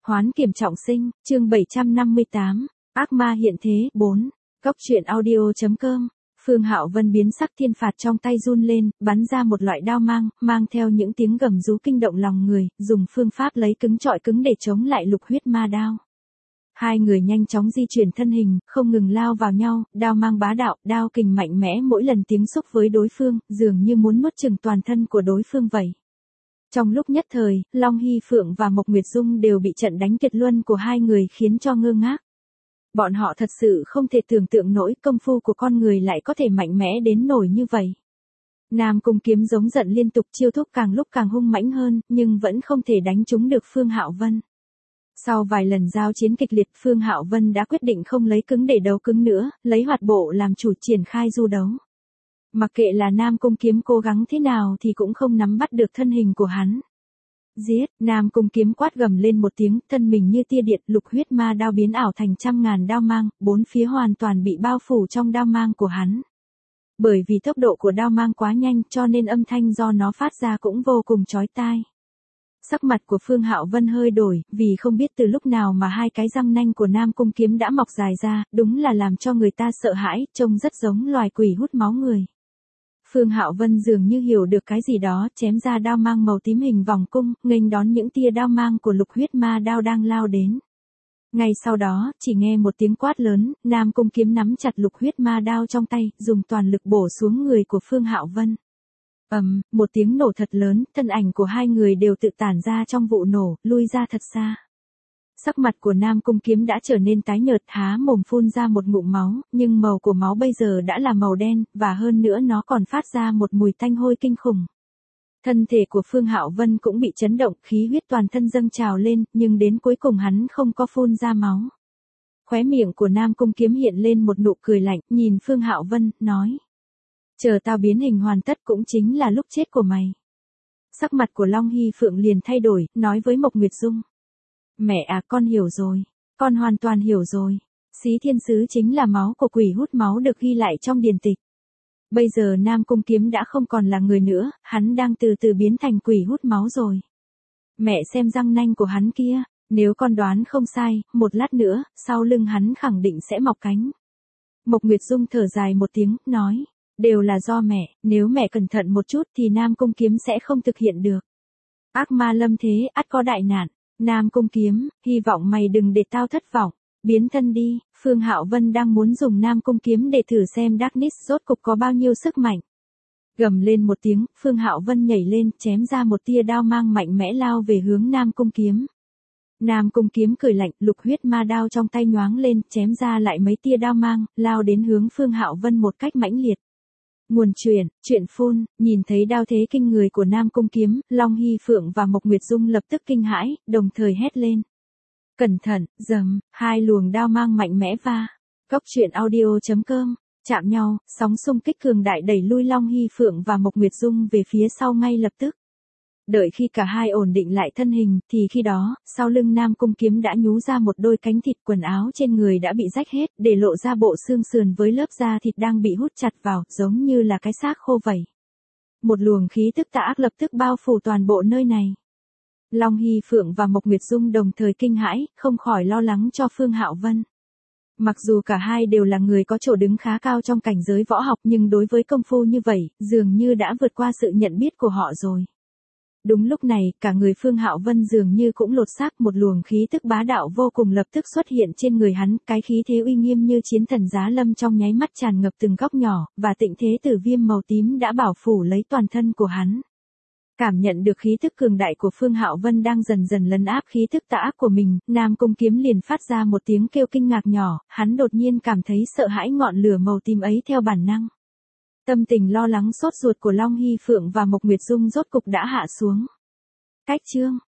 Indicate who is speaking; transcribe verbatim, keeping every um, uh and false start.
Speaker 1: Hoán kiểm trọng sinh, chương bảy trăm năm mươi tám, ác ma hiện thế, bốn, Cốc truyện audio chấm com. Phương Hạo Vân biến sắc thiên phạt trong tay run lên, bắn ra một loại đao mang, mang theo những tiếng gầm rú kinh động lòng người, dùng phương pháp lấy cứng trọi cứng để chống lại lục huyết ma đao. Hai người nhanh chóng di chuyển thân hình, không ngừng lao vào nhau, đao mang bá đạo, đao kình mạnh mẽ mỗi lần tiếng xúc với đối phương, dường như muốn nuốt chửng toàn thân của đối phương vậy. Trong lúc nhất thời, Long Hy Phượng và Mộc Nguyệt Dung đều bị trận đánh tuyệt luân của hai người khiến cho ngơ ngác. Bọn họ thật sự không thể tưởng tượng nổi công phu của con người lại có thể mạnh mẽ đến nổi như vậy. Nam Cung Kiếm giống giận liên tục, chiêu thức càng lúc càng hung mãnh hơn, nhưng vẫn không thể đánh trúng được Phương Hạo Vân. Sau vài lần giao chiến kịch liệt, Phương Hạo Vân đã quyết định không lấy cứng để đấu cứng nữa, lấy hoạt bộ làm chủ triển khai du đấu. Mặc kệ là Nam Cung Kiếm cố gắng thế nào thì cũng không nắm bắt được thân hình của hắn. Giết, Nam Cung Kiếm quát gầm lên một tiếng, thân mình như tia điện, lục huyết ma đao biến ảo thành trăm ngàn đao mang, bốn phía hoàn toàn bị bao phủ trong đao mang của hắn. Bởi vì tốc độ của đao mang quá nhanh cho nên âm thanh do nó phát ra cũng vô cùng chói tai. Sắc mặt của Phương Hạo Vân hơi đổi, vì không biết từ lúc nào mà hai cái răng nanh của Nam Cung Kiếm đã mọc dài ra, đúng là làm cho người ta sợ hãi, trông rất giống loài quỷ hút máu người. Phương Hạo Vân dường như hiểu được cái gì đó, chém ra đao mang màu tím hình vòng cung, nghênh đón những tia đao mang của lục huyết ma đao đang lao đến. Ngay sau đó, chỉ nghe một tiếng quát lớn, Nam Cung Kiếm nắm chặt lục huyết ma đao trong tay, dùng toàn lực bổ xuống người của Phương Hạo Vân. Ầm, um, một tiếng nổ thật lớn, thân ảnh của hai người đều tự tản ra trong vụ nổ, lui ra thật xa. Sắc mặt của Nam Cung Kiếm đã trở nên tái nhợt, há mồm phun ra một ngụm máu, nhưng màu của máu bây giờ đã là màu đen, và hơn nữa nó còn phát ra một mùi tanh hôi kinh khủng. Thân thể của Phương Hạo Vân cũng bị chấn động, khí huyết toàn thân dâng trào lên, nhưng đến cuối cùng hắn không có phun ra máu. Khóe miệng của Nam Cung Kiếm hiện lên một nụ cười lạnh, nhìn Phương Hạo Vân, nói: chờ tao biến hình hoàn tất cũng chính là lúc chết của mày. Sắc mặt của Long Hy Phượng liền thay đổi, nói với Mộc Nguyệt Dung: mẹ à, con hiểu rồi, con hoàn toàn hiểu rồi. Xí Thiên Sứ chính là máu của quỷ hút máu được ghi lại trong điển tịch. Bây giờ Nam Cung Kiếm đã không còn là người nữa, hắn đang từ từ biến thành quỷ hút máu rồi. Mẹ xem răng nanh của hắn kia, nếu con đoán không sai, một lát nữa, sau lưng hắn khẳng định sẽ mọc cánh. Mộc Nguyệt Dung thở dài một tiếng, nói: đều là do mẹ, nếu mẹ cẩn thận một chút thì Nam Cung Kiếm sẽ không thực hiện được. Ác ma lâm thế, ắt có đại nạn. Nam Cung Kiếm, hy vọng mày đừng để tao thất vọng. Biến thân đi. Phương Hạo Vân đang muốn dùng Nam Cung Kiếm để thử xem Darkness rốt cục có bao nhiêu sức mạnh. Gầm lên một tiếng, Phương Hạo Vân nhảy lên, chém ra một tia đao mang mạnh mẽ lao về hướng Nam Cung Kiếm. Nam Cung Kiếm cười lạnh, lục huyết ma đao trong tay nhoáng lên, chém ra lại mấy tia đao mang, lao đến hướng Phương Hạo Vân một cách mãnh liệt. Nguồn truyện, truyện phun, nhìn thấy đao thế kinh người của Nam Cung Kiếm, Long Hy Phượng và Mộc Nguyệt Dung lập tức kinh hãi, đồng thời hét lên: cẩn thận, dầm, hai luồng đao mang mạnh mẽ va. Cốc truyện audio chấm com, chạm nhau, sóng xung kích cường đại đẩy lui Long Hy Phượng và Mộc Nguyệt Dung về phía sau ngay lập tức. Đợi khi cả hai ổn định lại thân hình, thì khi đó, sau lưng Nam Cung Kiếm đã nhú ra một đôi cánh thịt, quần áo trên người đã bị rách hết, để lộ ra bộ xương sườn với lớp da thịt đang bị hút chặt vào, giống như là cái xác khô vậy. Một luồng khí tức tà ác lập tức bao phủ toàn bộ nơi này. Long Hy Phượng và Mộc Nguyệt Dung đồng thời kinh hãi, không khỏi lo lắng cho Phương Hạo Vân. Mặc dù cả hai đều là người có chỗ đứng khá cao trong cảnh giới võ học, nhưng đối với công phu như vậy, dường như đã vượt qua sự nhận biết của họ rồi. Đúng lúc này, cả người Phương Hạo Vân dường như cũng lột xác, một luồng khí tức bá đạo vô cùng lập tức xuất hiện trên người hắn, cái khí thế uy nghiêm như chiến thần giá lâm trong nháy mắt tràn ngập từng góc nhỏ, và tịnh thế tử viêm màu tím đã bảo phủ lấy toàn thân của hắn. Cảm nhận được khí tức cường đại của Phương Hạo Vân đang dần dần lấn áp khí tức tà ác của mình, Nam Cung Kiếm liền phát ra một tiếng kêu kinh ngạc nhỏ, hắn đột nhiên cảm thấy sợ hãi ngọn lửa màu tím ấy theo bản năng. Tâm tình lo lắng sốt ruột của Long Hy Phượng và Mộc Nguyệt Dung rốt cục đã hạ xuống. Cách chương